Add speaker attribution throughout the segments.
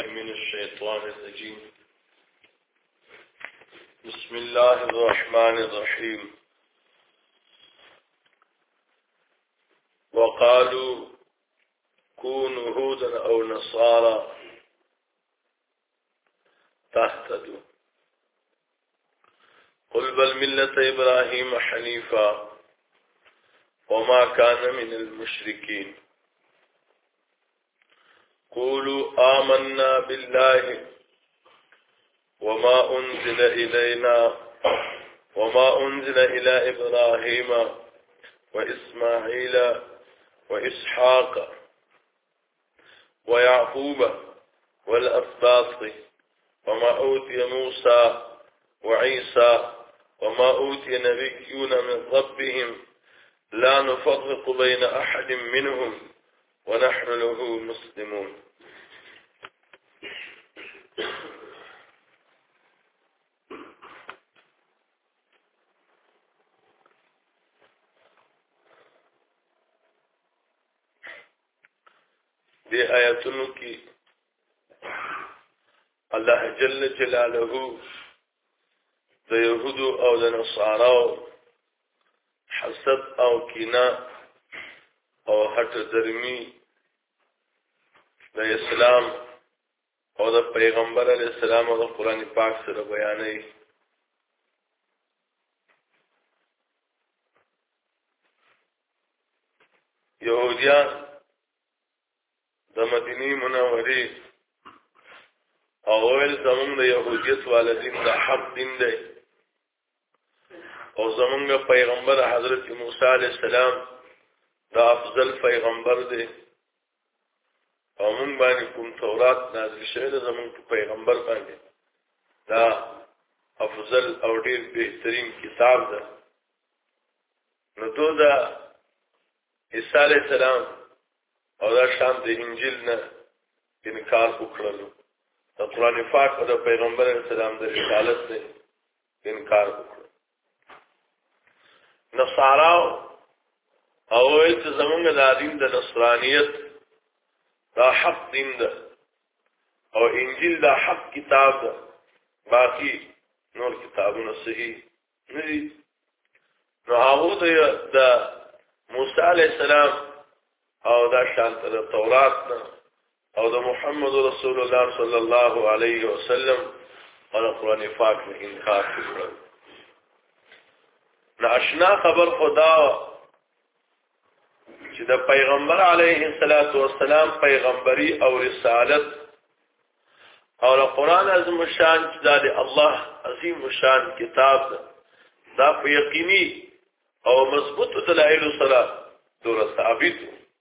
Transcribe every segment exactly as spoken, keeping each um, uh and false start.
Speaker 1: من الشيطان الرجيم بسم الله الرحمن الرحيم وقالوا كونوا هودا أو نصارى تهتدوا قل بل ملة إبراهيم حنيفا وما كان من المشركين قولوا آمنا بالله وما أنزل إلينا وما أنزل إلى إبراهيم وإسماعيل وإسحاق ويعقوب والأسباط وما أوتي موسى وعيسى وما أوتي نبيون من ربهم لا نفرق بين أحد منهم ونحن له مسلمون دي آیاتونو کی الله جل جلاله د يهودو او د نصاراو حسد او کینه او هټ درمی د اسلام او د پیغمبر علی السلام او د قران پاک سره بیانوي. يهوديان د مدینه منوره اول زمون د يهودیت والدین د حق دین دی او زمونږ پیغمبر حضرت موسی علیہ السلام دا افضل پیغمبر دی او مونږ باندې کوم تورات نازل شوی د زمونږ پیغمبر باندې دا افضل او ډیر بهترین کتاب ده. نو تو دا عیسی علیہ السلام او دا شان د انجیل نه انکار وکړلو، د قرآن پاک او د پیغمبر علیہ السلام د رسالت نه انکار وکړ. نصاراو او ایت زمونږ د دین د نصرانیت دا حق دین ده او انجیل دا حق کتاب ده، باقی نور کتابونه صحیح نه دي. نو هغه د موسی علیہ السلام او دا شانت د تورات نه او د محمد رسول الله صلی الله علیه وسلم او د قرآن پاک نه انکار وکړ. ناشنا خبر خدا چې د پیغمبر علیه الصلاۃ والسلام پیغمبري او رسالت او د قرآن عظیم شان چې د الله عظیم شان کتاب ده، دا په یقیني او مضبوط دلایل سره دور ثابت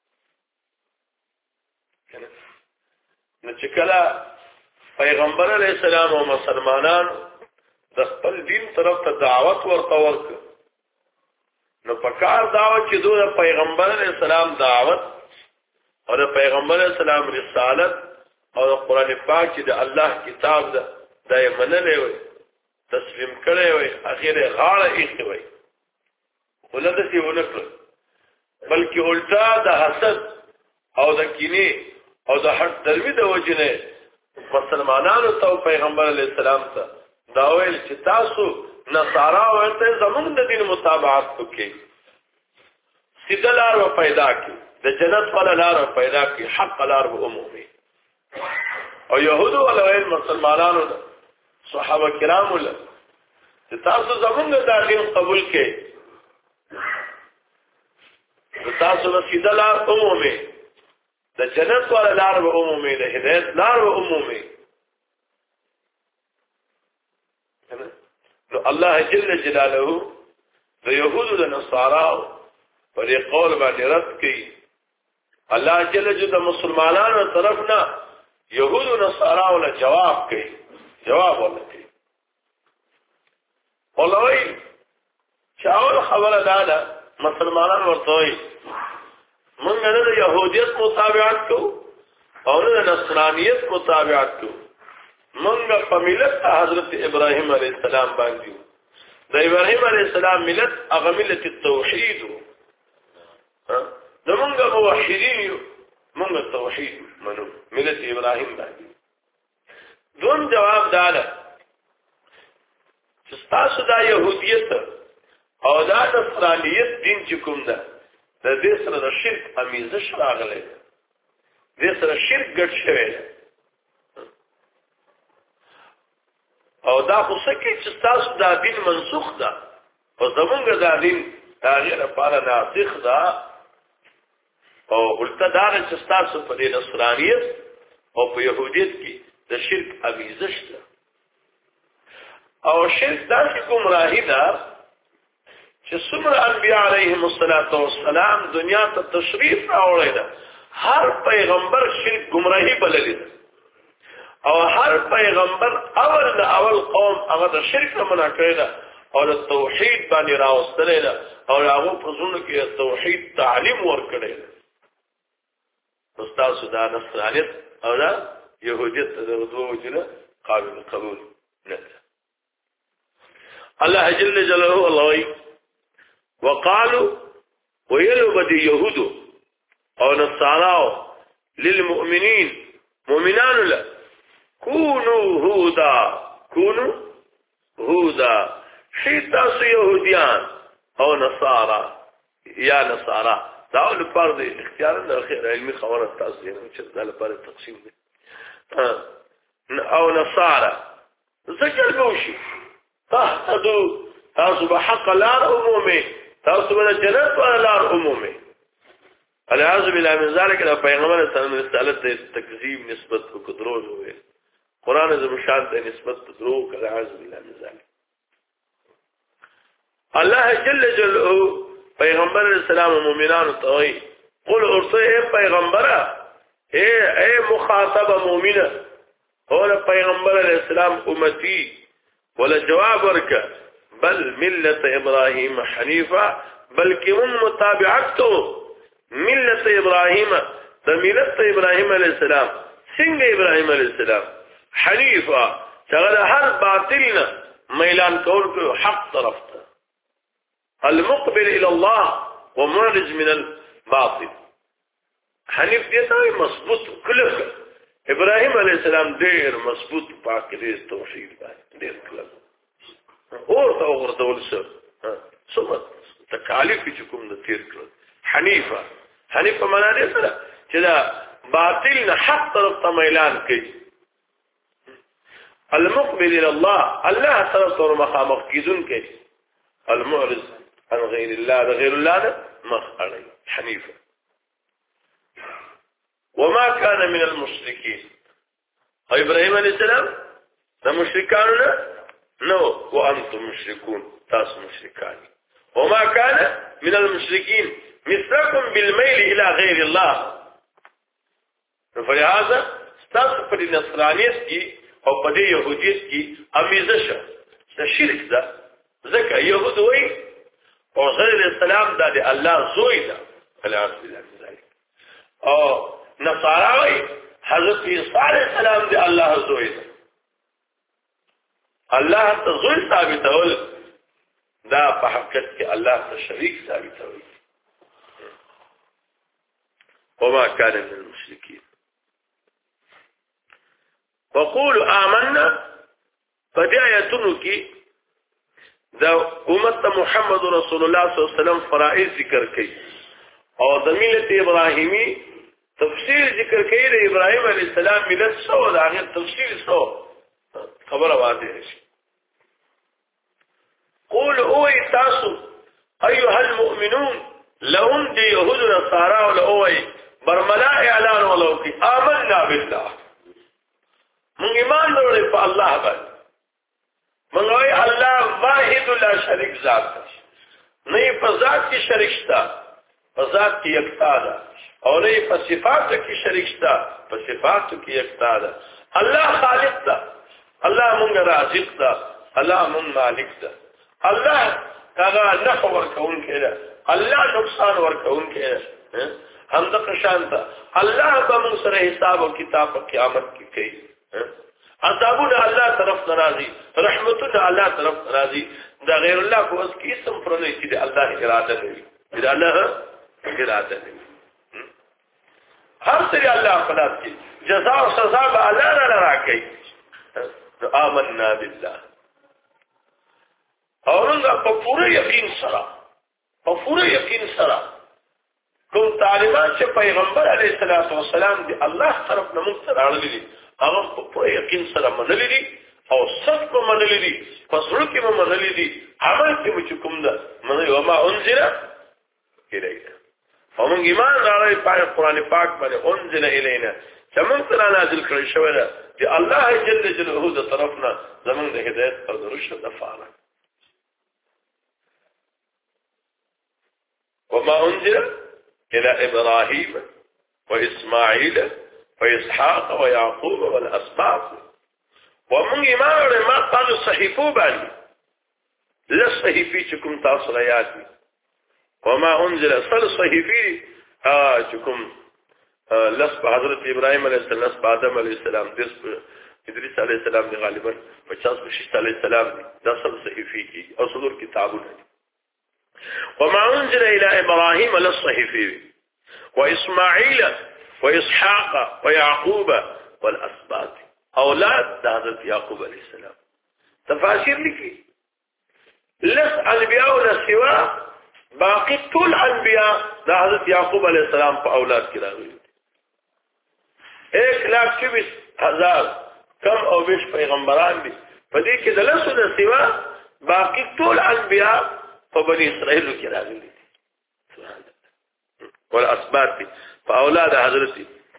Speaker 1: نو چې کله پیغمبر علیہ السلام او مسلمانان د خپل دین طرف ته دعوت ورکړ ورک نو پکار دعوت چې دوی د پیغمبر علیہ السلام دعوت او د پیغمبر علیہ السلام رسالت او د قرآن پاک چې د الله کتاب ده دا یې منلې وي، تسلیم کړی وي، اخیره غاړه ایښې وي، ولته سی ونکړ بلکې الټا د حسد او د کینې او د حق دروي د وجنه مسلمانانو ته پیغمبر علیہ السلام ته دا ویل چې تاسو نصارا ورته زمونږ د دین مطابقت وکړي، سیده لار و پیدا کړي، د جنت ولا لار و پیدا کړي، حق لار و عمومي. او يهودو ولویل مسلمانانو ته صحابه کرام ول چې تاسو زمونږ د دین قبول کړئ، تاسو د سیده لار عمومي، د جنت والا لار و عمومي، د هدایت لار و عمومي. نو الله جل جلاله د يهودو د نصاراو پر قول باندې رد کوي. الله جل جلاله د مسلمانانو طرفنا يهودو نصاراو له جواب کوي، جواب ورکوي. ولوي چاول خبره ده مسلمانان ورته وي مونږ نه د يهوديت مطابقت کوو او نه د نصرانيت مطابقت کوو، مونږ په ملت حضرت ابراهيم عليه السلام باندې د ابراهيم عليه السلام ملت هغه ملت التوحید ها د مونږ موحدین یو، مونږ توحید منو ملت ابراهيم باندې دوم جواب داله چې تاسو دا يهوديت او دا نصرانيت دین چې کوم ده د دې سره د شرک امیزش راغلی دې سره شرک ګډ شوی او دا خو سکه چې تاسو دا دین منسوخ ده او زمونږ دا دین تغییر لپاره ناسخ ده او ولته دا چې تاسو په دې نصرانيت او په يهوديت کې د شرک امیزش ده او شرک داسې گمراهی ده چې څومره انبیاء علیهم الصلاۃ والسلام دنیا ته تشریف راوړی ده هر پیغمبر شرک گمراهی بللی ده او هر پیغمبر اول د اول قوم هغه د شرک نه منع کړی ده او د توحید باندې راوستلی ده او هغه په زړه کې توحید تعلیم ورکړی ده استاد دا نصرانیت او دا يهوديت د دوه وجنه قابل قبول نه الله جل جلاله الله وقالوا ويلو بدي يهود او نصارى للمؤمنين مؤمنان لا كونوا هودا كونوا هودا شيطان يهوديان او نصارى يا نصارى دا له فرض اختیار نه خیر علمي خبره تاسو نه چې دا لپاره تقسیم دي او نصارى ذکر کوشي تهدو تاسو به حق لار عمومي تاسو به جنت ولا لار عمومي العاذ بالله من ذلك دا پیغمبر صلی الله علیه وسلم تکذیب نسبت کو دروغ وي قران ز مشان ته نسبت دروغ العاذ بالله من ذلك الله جل جلاله پیغمبر اسلام و مومنان توي قل ارسل پیغمبره اے اے مخاطب مومنه هو پیغمبر اسلام امتی ولا جواب ورکا بل ملت ابراهيم حنيفا بلکې هم متابعته ملت ابراهيم د ملت ابراهيم عليه السلام څنګه ابراهيم عليه السلام حنيفا شغل هر باطلنا ميلان کول حق طرف ته المقبل الى الله ومعرض من الباطل حنيف دې ته مضبوط کلک ابراهيم عليه السلام ډېر مضبوط پاک دې توحید باندې ډېر کلک اور ته ورته ولسه ثم تکالیف چې کوم د تیر کړ حنيفه حنيفه معنا دې سره چې دا باطل نه حق طرف ته ميلان کوي المقبل الى الله الله طرف ته مخامخ کیدون کوي المعرض عن غير الله غير الله مخ علي حنيفه وما كان من المشركين ابراهيم عليه السلام ده مشركان نو وانتم مشركون تاس مشركان وما كان من المشركين مثلكم بالميل الى غير الله فلهذا استاذ په نصرانيت کې او په يهوديت کې اميزه شه د شرک ده ځکه يهود وي او غير السلام ده د الله زوی ده خلاص بالله ذلك او نصاراوي حضرت عيسى عليه السلام دي الله زوی ده الله ته زوی ثابتول دا په حقیقت کې الله ته شریک ثابتول وما كان من المشركين وقولوا آمنا فدعيتنو کی دا امت محمد رسول الله صلی الله علیه وسلم فرائض ذکر کړي او د ملت ابراهیمی تفصیل ذکر کړي د ابراهیم علیه السلام ملت سو دا غیر تفصیل سو خبره واضح شي قول اوي تاسو ايها المؤمنون لهم دي يهود نصارى ولا اوي برملا اعلان ولو کی آمنا بالله من ایمان لري په الله باندې من وای الله واحد لا شریک ذات نه په ذات کې شریک شته په ذات کې یکتا ده او نه په صفات کې شریک شته په صفات کې یکتا ده الله خالق ده الله مونږ رازق ده الله مونږ مالک ده الله هغه نفع ورکون کړه الله نقصان ورکون کړه هم د شانته الله به موږ سره حساب او کتاب په قیامت کې کوي عذابونه الله طرف ناراضي رحمتونه الله طرف ناراضي دا غیر الله کو اس کی اسم پر نه چې الله اراده کوي دا الله اراده کوي هر څه الله خلاص کی جزاء او سزا به الله نه راکړي آمنا بالله او موږ په پوره یقین سره په پوره یقین سره کوم تعلیمات چې پیغمبر علیه الصلاۃ والسلام دی الله طرف نه موږ سره اړه دي هغه په پوره یقین سره منلي دي او صدق منلي دي پسړو کې مو منلي دي عمل کې مو کوم ده منلي وما انزل الینا ومن ایمان راړی په قرآن پاک باندې انزل الینا چې موږ سره نازل کړی شوی ده چې الله جل جلاله د طرفنا زمونږ د هدایت پر رشد افعال وما انزل الى ابراهيم واسماعيل واسحاق ويعقوب والاسباط ومن ایمان ما قالوا صحیفو باندې لصحیفی چې کوم تاسو راياتي وما انزل صل صحیفی ا چې کوم لس حضرت ابراهيم عليه السلام لس آدم عليه السلام دس ادریس عليه السلام دی غالبا پچاس بشیست عليه السلام دی دا سب صحیفی کی او صدور کتابونه وما انزل الى ابراهيم للصحيفي واسماعيل واسحاق ويعقوب والاسباط اولاد حضرت يعقوب عليه السلام تفاسير لكي لس انبياء ولا سوا باقي طول انبياء حضرت يعقوب عليه السلام په اولاد کې راغلي ایک لاکھ چوبیس ہزار کم او بیش پیغمبران دي په دې کې د لسو د سوا باقي ټول انبیاء په بني اسرائیل کې راغلي سبحان الله والاسباط په اولاد حضرت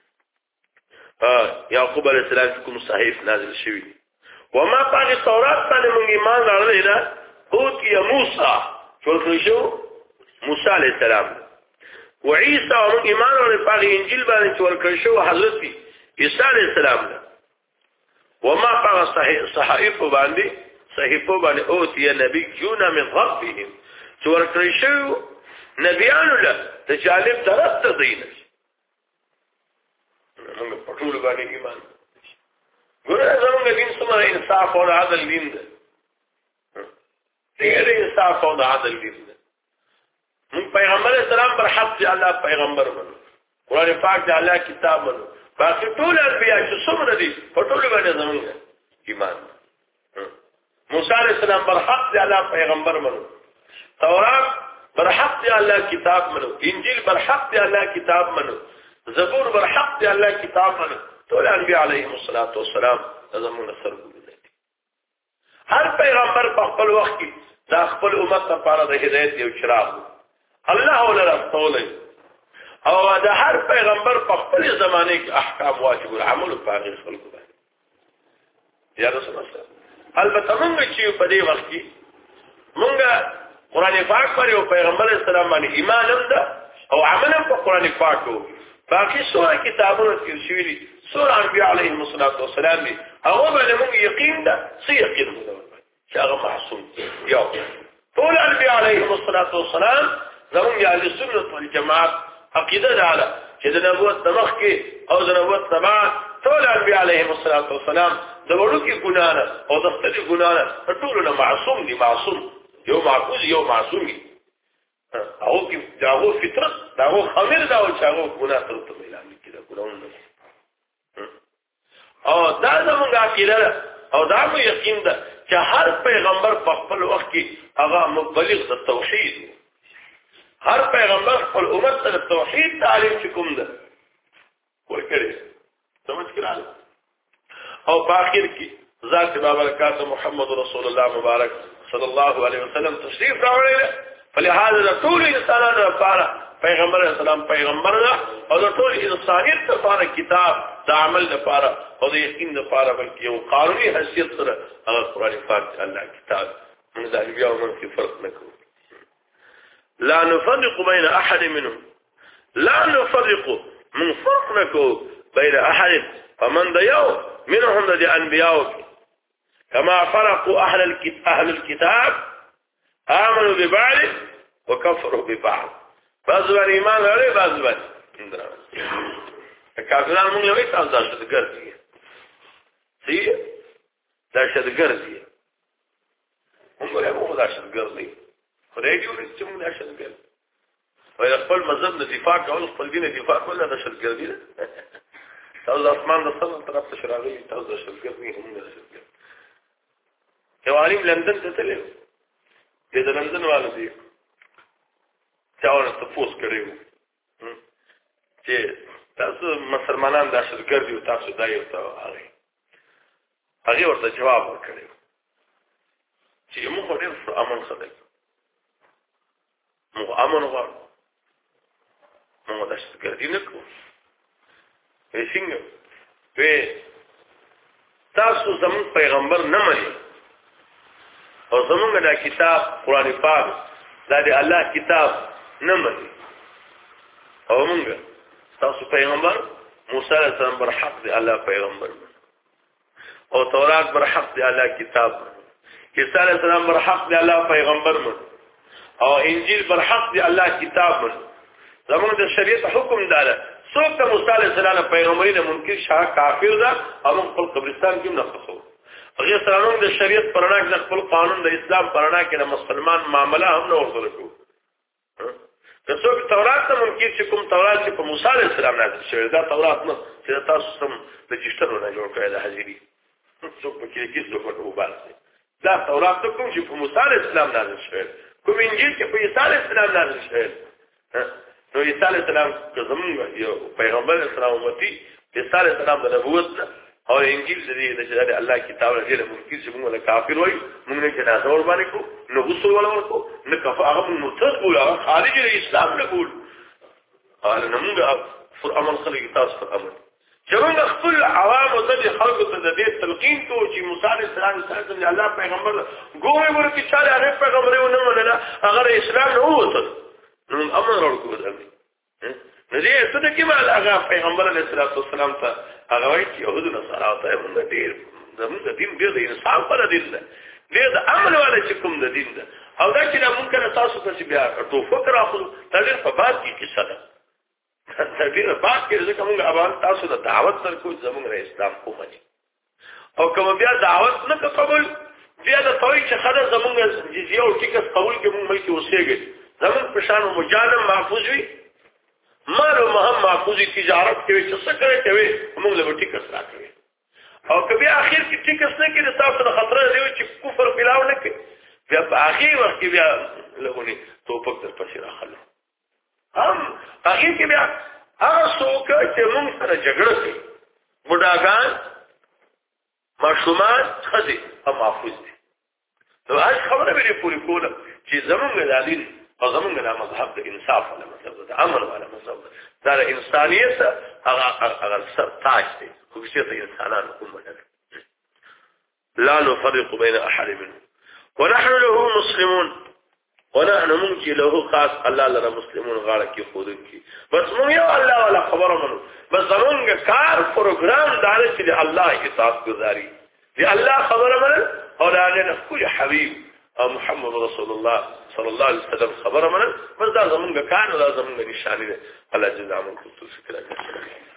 Speaker 1: یعقوب علیه السلام کوم صحیف نازل شوی وما باقي تورات باندې موږ ایمان راوړل نه او کې موسی څو شو موسی علیه السلام وعيسى ومن ایمان راوړل په انجیل باندې څو ورکړ شو حضرت عیسی علیه السلام وما باقي صحائف باندې صحیفو باندې او تی نبی جونا من ربهم چې ورکړی شو نبیانو له د جانب طرف ته دین موږ په ټول باندې ایمان ګوره زموږ دین سمه انصاف او عدل دین ده ډېر انصاف او عدل دین ده موږ پیغمبر اسلام پر حق دی الله پیغمبر منو قرآن پاک دی الله کتاب منو باقي ټول انبیا چې څومره دي په ټول باندې زموږ ایمان موسی علیہ السلام پر حق دی الله پیغمبر منو تورات پر حق دی الله کتاب منو انجیل پر حق دی الله کتاب منو زبور پر حق دی الله کتاب منو ټول انبیاء علیهم الصلاۃ والسلام زموږ سره دي هر پیغمبر په خپل وخت کې د خپل امت لپاره د هدایت یو چراغ الله ولا رسول او د هر پیغمبر په خپل زمانه کې احکام واجب العمل په هغه خلکو باندې یا رسول الله البته موږ چې په دې وخت کې موږ قرآن پاک پر او پیغمبر اسلام باندې ایمان هم ده او عمل هم په قرآن پاک وو باقي سوره کتابونو کې شوي دي سوره انبیاء علیهم الصلاۃ والسلام دي هغه باندې موږ یقین ده څه یقین مو چې هغه معصوم یو ټول انبیاء علیهم الصلاۃ والسلام زموږ اهل سنت والجماعت عقیده ده چې د نبوت دماغ کې او د نبوت تبع ټول انبیاء علیهم الصلاۃ والسلام د وړو کې ګناه او د ستړي ګناه ټول نه معصوم دي معصوم یو معقول یو معصوم او کې داغو فطرت داغو خمیر دا او چاغو ګناه تر ته اعلان کړه ګناونه او دا زموږ عقیده او دا مو یقین ده چې هر پیغمبر په خپل وخت کې هغه مبلغ د توحید هر پیغمبر خپل امت ته توحید تعلیم کوم ده کوئی کړي سمجھ کړه او په اخر کې ذات بابرکات محمد رسول الله مبارک صلی الله علیه وسلم تشریف راوړل فلهذا ټول انسانانو لپاره پیغمبر اسلام پیغمبر ده او ټول انسانیت لپاره کتاب د عمل لپاره او د یقین لپاره بلکې یو قانوني حیثیت سره هغه قرآن پاک الله کتاب موږ د انبیاء او موږ فرق نکوو لا نفرق بين احد منهم لا نفرق من فرق نکوو بين احد فمن د یو منهم د انبیاء كما فرقوا اهل الكتاب اهل الكتاب امنوا ببعض وكفروا ببعض بعض باندې ایمان لري بعض باندې کافرانو موږ یې تاسو داشت ګرځي سي داشت ګرځي موږ له موږ داشت ګرځي خدای دې ورته موږ داشت ګرځي وای خپل مذهب نه دفاع کول خپل دین دفاع کول نه داشت ګرځي تاسو اسمان د سمون طرف ته شراغلي تاسو داشت ګرځي هم نه داشت ګرځي یو عالم لندن ته تللی دی د لندن والو دی چا ورته تپوس کړی و چې تاسو مسلمانان دهشتګرد یو تاسو دا یو ته هغه هغه ورته جواب ورکړی چې موږ ډېر امن خلک موږ امن غواړو موږ دهشتګردي نه کوو وایي څنګه وایي تاسو زموږ پیغمبر نه منئ او زمونږ دا کتاب قرآن پاک دا دی الله کتاب نه مني او مونږ تاسو پیغمبر موسی علیہ السلام بر حق دی الله پیغمبر او تورات بر حق دی الله کتاب عیسی علیہ السلام بر حق دی الله پیغمبر من او انجیل بر حق دی الله کتاب من زمونږ د شریعت حکم دار څوک ته موسی علیہ السلام پیغمبري نه منکر شاه کافر ده او موږ خپل قبرستان کې نه خصو هغه سره د شریعت پرانا کې خپل قانون د اسلام پرانا کې د مسلمان معاملې هم نه ورسره کوو که څوک تورات ته منکر چې کوم تورات چې په موسی علیه السلام نازل شوی دا تورات نه چې تاسو سم رجسټرونه جوړ کړی د حاضری څوک په کې کې څوک په وباسي دا تورات کوم چې په موسی علیه السلام نازل شوی کوم انجیل چې په عیسی علیه السلام نازل شوی نو عیسی علیه السلام که زمونږ یو پیغمبر اسلام امتی عیسی علیه السلام د نبوت او انجیل دې د الله کتاب له منکر چې موږ له کافر وای موږ نه جنازه ور باندې کو نو غسل ولا ورکو نه کفا هغه متذ بولا خارج الاسلام نه بول قال نمغه فر امر خلق تاسو پر امر چې خپل عوام او د خلق ته د دې تلقین کو چې موسی علیه السلام څنګه الله پیغمبر ګوره ورته چې هغه پیغمبر ونه منله هغه اسلام نه وته نو امر ورکو دلته نو دې څه د کمال هغه پیغمبر علیه السلام ته هغه وایي چې يهودو نصارا ته موږ ډېر زموږ د دین ډېر د انصاف پر دین ده ډېر د عمل والا چې کوم د دین ده او دا چې ممکن تاسو ته بیا ټوفک راخلو دا ډېر په بعد کې کیسه ده دا ډېر بعد کې ځکه موږ اوبان تاسو د دعوت سره کوم زموږ د اسلام کومه او کوم بیا دعوت نه قبول بیا د توي چې خدای زموږ جزیه او ټیکس قبول کې موږ ملي اوسېږي زموږ په شان مجانم محفوظ وي مالو مهم محفوظی تجارت کې چې څه کوي کوي موږ له ټیکس راکوي او کبي اخر کې ټیکس نه کې تاسو د خطر دی چې کفر بلاو نه کوي بیا په اخر وخت کې بیا لهونی توپک در پسې راخلو هم اخر کې بیا هغه څوک چې موږ سره جګړه کوي بډاګان ماشومان خدي هم محفوظ دي نو هغه خبره به پوری کوله چې زمونږ د دین او زمونږ د مذهب د انصاف ولا مذهب د عمل ولا مذهب دا انسانیت هغه هغه سر تاج دی خو چې انسانان کوم لا نفرق بين احد منهم ونحن له مسلمون ونحن ممكن له خاص الله لنا مسلمون غاړه کې خودن کې بس موږ یو الله ولا خبره منو بس زمونږ کار پروګرام دار چې الله اطاعت گزاري دی الله خبره منو او دا کل حبيب او محمد رسول الله صلی الله علیه وسلم خبره منل بس دا زمونږ کار او دا زمونږ نشانه ده الله جزاء من كنتم شکر